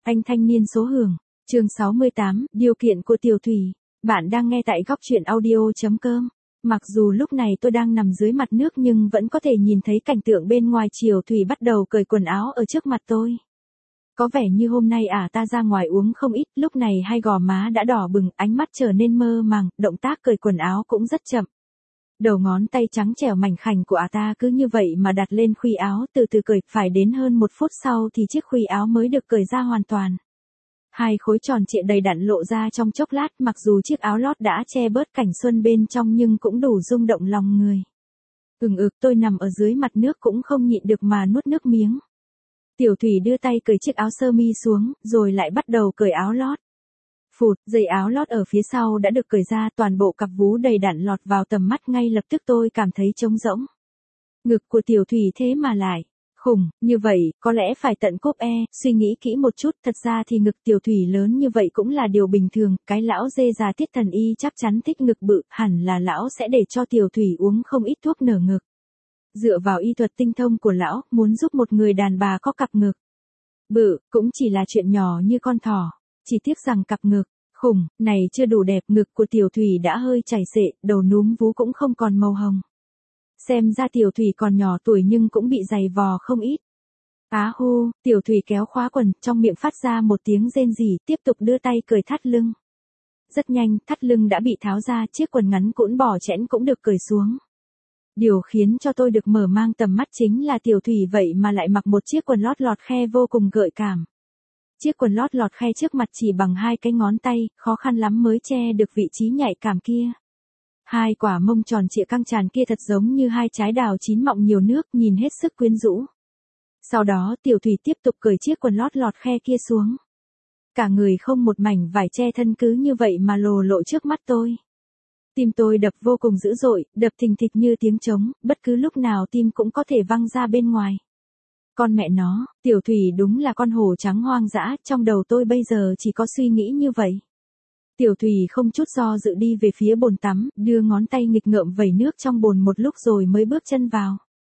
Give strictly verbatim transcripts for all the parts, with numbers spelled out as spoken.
Anh thanh niên số hưởng, chương sáu mươi tám, điều kiện của Tiểu Thủy. Bạn đang nghe tại góc truyện audio.com. Mặc dù lúc này tôi đang nằm dưới mặt nước nhưng vẫn có thể nhìn thấy cảnh tượng bên ngoài. Tiểu Thủy bắt đầu cởi quần áo ở trước mặt tôi. Có vẻ như hôm nay ả ta ra ngoài uống không ít, lúc này hai gò má đã đỏ bừng, ánh mắt trở nên mơ màng, động tác cởi quần áo cũng rất chậm. Đầu ngón tay trắng trẻo mảnh khảnh của ả ta cứ như vậy mà đặt lên khuy áo, từ từ cởi, phải đến hơn một phút sau thì chiếc khuy áo mới được cởi ra hoàn toàn. Hai khối tròn trịa đầy đặn lộ ra trong chốc lát, mặc dù chiếc áo lót đã che bớt cảnh xuân bên trong nhưng cũng đủ rung động lòng người. Ừng ực tôi nằm ở dưới mặt nước cũng không nhịn được mà nuốt nước miếng. Tiểu Thủy đưa tay cởi chiếc áo sơ mi xuống, rồi lại bắt đầu cởi áo lót. Phụt, dây áo lót ở phía sau đã được cởi ra, toàn bộ cặp vú đầy đặn lọt vào tầm mắt, ngay lập tức tôi cảm thấy trống rỗng. Ngực của Tiểu Thủy thế mà lại khủng, như vậy, có lẽ phải tận cốp e, suy nghĩ kỹ một chút, thật ra thì ngực Tiểu Thủy lớn như vậy cũng là điều bình thường, cái lão dê già Tiết Thần Y chắc chắn thích ngực bự, hẳn là lão sẽ để cho Tiểu Thủy uống không ít thuốc nở ngực. Dựa vào y thuật tinh thông của lão, muốn giúp một người đàn bà có cặp ngực bự, cũng chỉ là chuyện nhỏ như con thỏ. Chỉ tiếc rằng cặp ngực khủng này chưa đủ đẹp, ngực của Tiểu Thủy đã hơi chảy xệ, đầu núm vú cũng không còn màu hồng. Xem ra Tiểu Thủy còn nhỏ tuổi nhưng cũng bị dày vò không ít. Á hu, Tiểu Thủy kéo khóa quần, trong miệng phát ra một tiếng rên rỉ, tiếp tục đưa tay cởi thắt lưng. Rất nhanh, thắt lưng đã bị tháo ra, chiếc quần ngắn cũn bỏ chẽn cũng được cởi xuống. Điều khiến cho tôi được mở mang tầm mắt chính là Tiểu Thủy vậy mà lại mặc một chiếc quần lót lọt khe vô cùng gợi cảm. Chiếc quần lót lọt khe trước mặt chỉ bằng hai cái ngón tay, khó khăn lắm mới che được vị trí nhạy cảm kia. Hai quả mông tròn trịa căng tràn kia thật giống như hai trái đào chín mọng nhiều nước, nhìn hết sức quyến rũ. Sau đó Tiểu Thủy tiếp tục cởi chiếc quần lót lọt khe kia xuống. Cả người không một mảnh vải che thân cứ như vậy mà lồ lộ trước mắt tôi. Tim tôi đập vô cùng dữ dội, đập thình thịch như tiếng trống, bất cứ lúc nào tim cũng có thể văng ra bên ngoài. Con mẹ nó, Tiểu Thủy đúng là con hổ trắng hoang dã, trong đầu tôi bây giờ chỉ có suy nghĩ như vậy. Tiểu Thủy không chút do dự đi về phía bồn tắm, đưa ngón tay nghịch ngợm vẩy nước trong bồn một lúc rồi mới bước chân vào.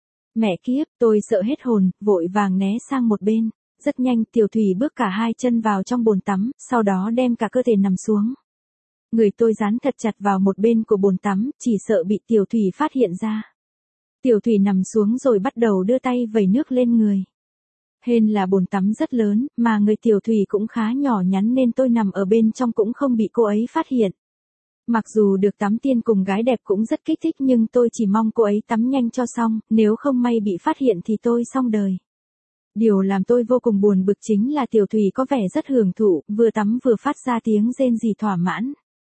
Mẹ kiếp, tôi sợ hết hồn, vội vàng né sang một bên. Rất nhanh Tiểu Thủy bước cả hai chân vào trong bồn tắm, sau đó đem cả cơ thể nằm xuống. Người tôi dán thật chặt vào một bên của bồn tắm, chỉ sợ bị Tiểu Thủy phát hiện ra. Tiểu Thủy nằm xuống rồi bắt đầu đưa tay vẩy nước lên người. Hên là bồn tắm rất lớn, mà người Tiểu Thủy cũng khá nhỏ nhắn nên tôi nằm ở bên trong cũng không bị cô ấy phát hiện. Mặc dù được tắm tiên cùng gái đẹp cũng rất kích thích nhưng tôi chỉ mong cô ấy tắm nhanh cho xong, nếu không may bị phát hiện thì tôi xong đời. Điều làm tôi vô cùng buồn bực chính là Tiểu Thủy có vẻ rất hưởng thụ, vừa tắm vừa phát ra tiếng rên rỉ thỏa mãn.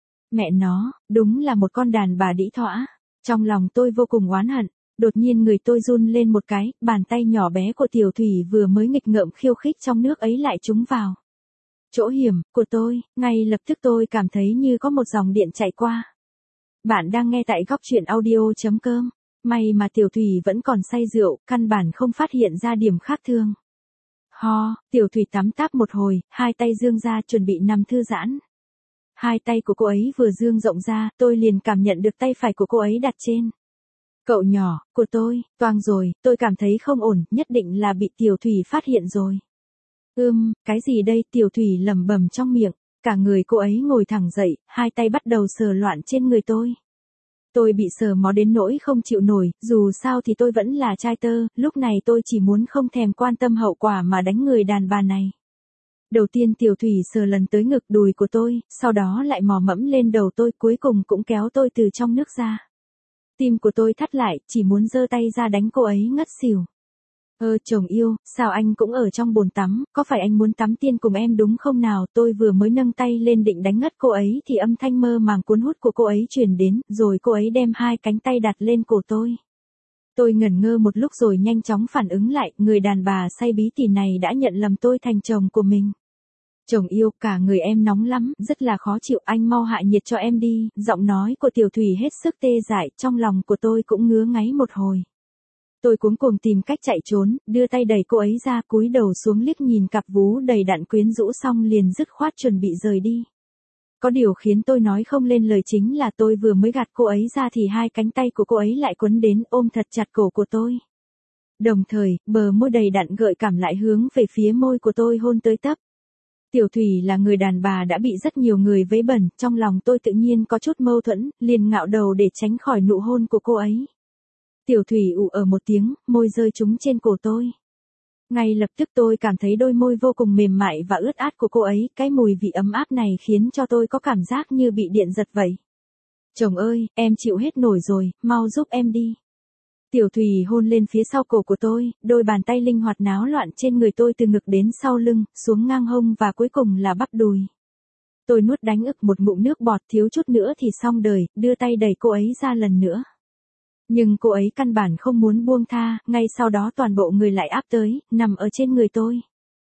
Mẹ nó, đúng là một con đàn bà đĩ thỏa. Trong lòng tôi vô cùng oán hận. Đột nhiên người tôi run lên một cái, bàn tay nhỏ bé của Tiểu Thủy vừa mới nghịch ngợm khiêu khích trong nước ấy lại trúng vào chỗ hiểm của tôi, ngay lập tức tôi cảm thấy như có một dòng điện chạy qua. Bạn đang nghe tại góc truyện audio.com. May mà Tiểu Thủy vẫn còn say rượu, căn bản không phát hiện ra điểm khác thường. Ho, Tiểu Thủy tắm táp một hồi, hai tay dương ra chuẩn bị nằm thư giãn. Hai tay của cô ấy vừa dương rộng ra, tôi liền cảm nhận được tay phải của cô ấy đặt trên cậu nhỏ của tôi. Toang rồi, tôi cảm thấy không ổn, nhất định là bị Tiểu Thủy phát hiện rồi. Ưm, cái gì đây? Tiểu Thủy lẩm bẩm trong miệng. Cả người cô ấy ngồi thẳng dậy, hai tay bắt đầu sờ loạn trên người tôi. Tôi bị sờ mó đến nỗi không chịu nổi, dù sao thì tôi vẫn là trai tơ, lúc này tôi chỉ muốn không thèm quan tâm hậu quả mà đánh người đàn bà này. Đầu tiên Tiểu Thủy sờ lần tới ngực đùi của tôi, sau đó lại mò mẫm lên đầu tôi, cuối cùng cũng kéo tôi từ trong nước ra. Tim của tôi thắt lại, chỉ muốn giơ tay ra đánh cô ấy ngất xỉu. Ơ chồng yêu, sao anh cũng ở trong bồn tắm, có phải anh muốn tắm tiên cùng em đúng không nào? Tôi vừa mới nâng tay lên định đánh ngất cô ấy thì âm thanh mơ màng cuốn hút của cô ấy truyền đến, rồi cô ấy đem hai cánh tay đặt lên cổ tôi. Tôi ngẩn ngơ một lúc rồi nhanh chóng phản ứng lại, người đàn bà say bí tỉ này đã nhận lầm tôi thành chồng của mình. Chồng yêu, cả người em nóng lắm, rất là khó chịu, anh mau hạ nhiệt cho em đi. Giọng nói của Tiểu Thủy hết sức tê dại, trong lòng của tôi cũng ngứa ngáy một hồi. Tôi cuống cuồng tìm cách chạy trốn, đưa tay đẩy cô ấy ra, cúi đầu xuống liếc nhìn cặp vú đầy đặn quyến rũ xong liền dứt khoát chuẩn bị rời đi. Có điều khiến tôi nói không lên lời chính là tôi vừa mới gạt cô ấy ra thì hai cánh tay của cô ấy lại quấn đến ôm thật chặt cổ của tôi. Đồng thời, bờ môi đầy đặn gợi cảm lại hướng về phía môi của tôi hôn tới tấp. Tiểu Thủy là người đàn bà đã bị rất nhiều người vấy bẩn, trong lòng tôi tự nhiên có chút mâu thuẫn, liền ngạo đầu để tránh khỏi nụ hôn của cô ấy. Tiểu Thủy ù ở một tiếng, môi rơi trúng trên cổ tôi. Ngay lập tức tôi cảm thấy đôi môi vô cùng mềm mại và ướt át của cô ấy, cái mùi vị ấm áp này khiến cho tôi có cảm giác như bị điện giật vậy. Chồng ơi, em chịu hết nổi rồi, mau giúp em đi. Tiểu Thủy hôn lên phía sau cổ của tôi, đôi bàn tay linh hoạt náo loạn trên người tôi từ ngực đến sau lưng, xuống ngang hông và cuối cùng là bắp đùi. Tôi nuốt đánh ực một ngụm nước bọt, thiếu chút nữa thì xong đời, đưa tay đẩy cô ấy ra lần nữa. Nhưng cô ấy căn bản không muốn buông tha, ngay sau đó toàn bộ người lại áp tới, nằm ở trên người tôi.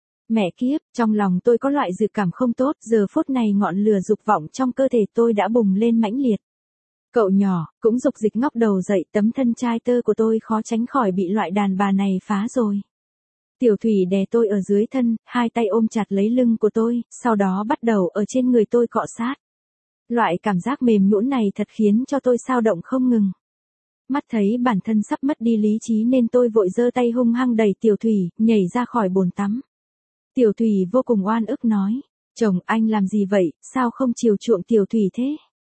Mẹ kiếp, trong lòng tôi có loại dự cảm không tốt, giờ phút này ngọn lửa dục vọng trong cơ thể tôi đã bùng lên mãnh liệt. Cậu nhỏ, cũng dục dịch ngóc đầu dậy, tấm thân trai tơ của tôi khó tránh khỏi bị loại đàn bà này phá rồi. Tiểu Thủy đè tôi ở dưới thân, hai tay ôm chặt lấy lưng của tôi, sau đó bắt đầu ở trên người tôi cọ sát. Loại cảm giác mềm nhũn này thật khiến cho tôi xao động không ngừng. Mắt thấy bản thân sắp mất đi lý trí nên tôi vội giơ tay hung hăng đẩy Tiểu Thủy, nhảy ra khỏi bồn tắm. Tiểu Thủy vô cùng oan ức nói, chồng anh làm gì vậy, sao không chiều chuộng Tiểu Thủy thế?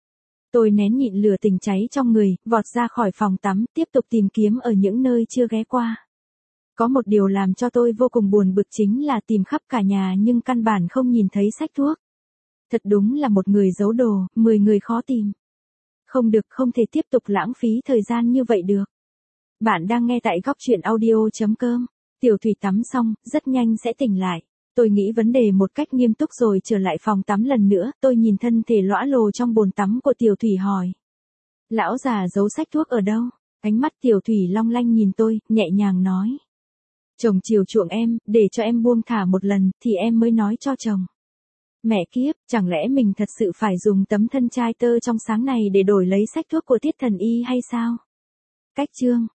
Tôi nén nhịn lửa tình cháy trong người, vọt ra khỏi phòng tắm, tiếp tục tìm kiếm ở những nơi chưa ghé qua. Có một điều làm cho tôi vô cùng buồn bực chính là tìm khắp cả nhà nhưng căn bản không nhìn thấy sách thuốc. Thật đúng là một người giấu đồ, mười người khó tìm. Không được, không thể tiếp tục lãng phí thời gian như vậy được. Bạn đang nghe tại góc truyện audio chấm com. Tiểu Thủy tắm xong, rất nhanh sẽ tỉnh lại. Tôi nghĩ vấn đề một cách nghiêm túc rồi trở lại phòng tắm lần nữa, tôi nhìn thân thể lõa lồ trong bồn tắm của Tiểu Thủy hỏi. Lão già giấu sách thuốc ở đâu? Ánh mắt Tiểu Thủy long lanh nhìn tôi, nhẹ nhàng nói. Chồng chiều chuộng em, để cho em buông thả một lần, thì em mới nói cho chồng. Mẹ kiếp, chẳng lẽ mình thật sự phải dùng tấm thân trai tơ trong sáng này để đổi lấy sách thuốc của Tiết Thần Y hay sao? Cách chương